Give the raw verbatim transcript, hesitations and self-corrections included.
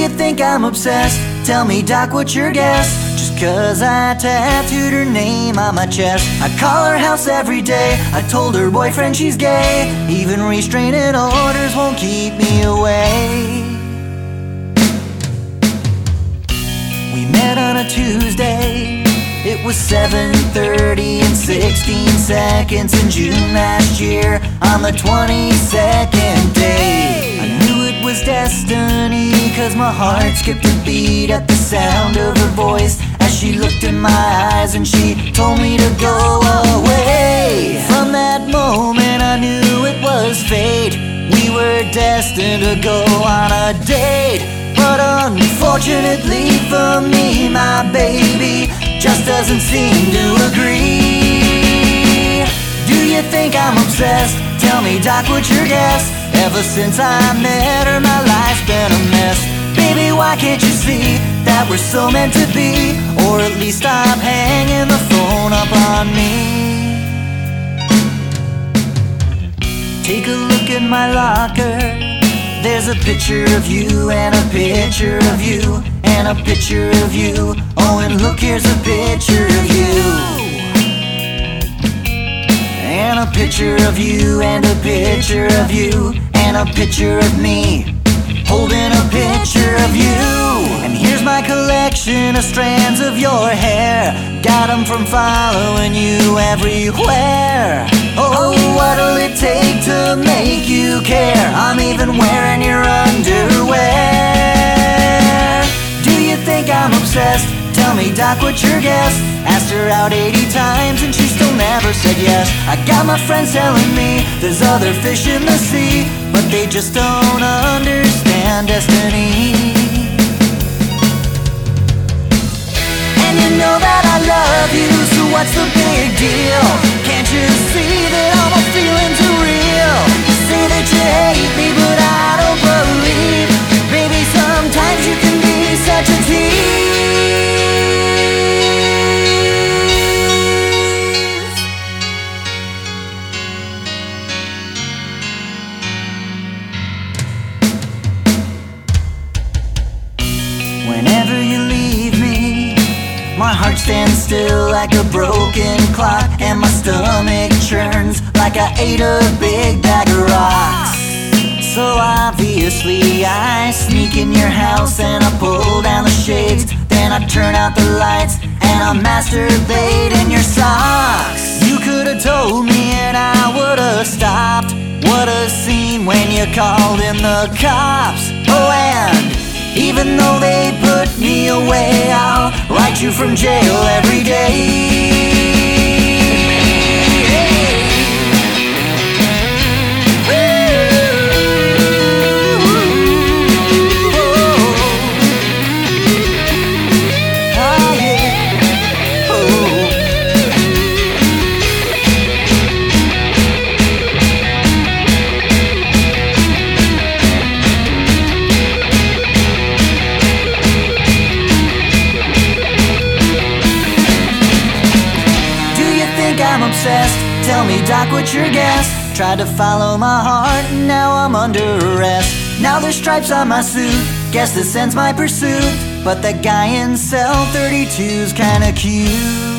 you think I'm obsessed? Tell me, doc, what's your guess? Just cause I tattooed her name on my chest. I call her house every day. I told her boyfriend she's gay. Even restraining orders won't keep me away. We met on a Tuesday. It was seven thirty and sixteen seconds in June last year. On the twenty-second day, I knew it was destiny, cause my heart skipped a beat at the sound of her voice as she looked in my eyes and she told me to go away. From that moment I knew it was fate. We were destined to go on a date. But unfortunately for me, my baby just doesn't seem to agree. Do you think I'm obsessed? Tell me, doc, what's your guess? Ever since I met her, my life's been a mess. Baby, why can't you see that we're so meant to be? Or at least stop hanging the phone up on me. Take a look at my locker. There's a picture of you and a picture of you and a picture of you. Oh, and look, here's a picture of you and a picture of you and a picture of you and a picture of me holding a picture of you. And here's my collection of strands of your hair. Got them from following you everywhere. Oh, what'll it take to make you care? I'm even wearing your underwear. Do you think I'm obsessed? Tell me, doc, what's your guess? Asked her out eighty times and she still never said yes. I got my friends telling me there's other fish in the sea, but they just don't understand destiny. And you know that I love you, so what's the big deal? Can't you see that all my feelings are real? You say that you hate me, but I don't believe. Baby, sometimes you can be such a tease. Whenever you leave me, my heart stands still like a broken clock, and my stomach churns like I ate a big bag of rocks. So obviously I sneak in your house and I pull down the shades. Then I turn out the lights and I masturbate in your socks. You could've told me and I would've stopped. What a scene when you called in the cops. Oh, and even though they put me away, I'll write you from jail every day. I'm obsessed. Tell me, doc, what's your guess? Tried to follow my heart and now I'm under arrest. Now there's stripes on my suit, guess this ends my pursuit. But that guy in cell thirty-two's kinda cute.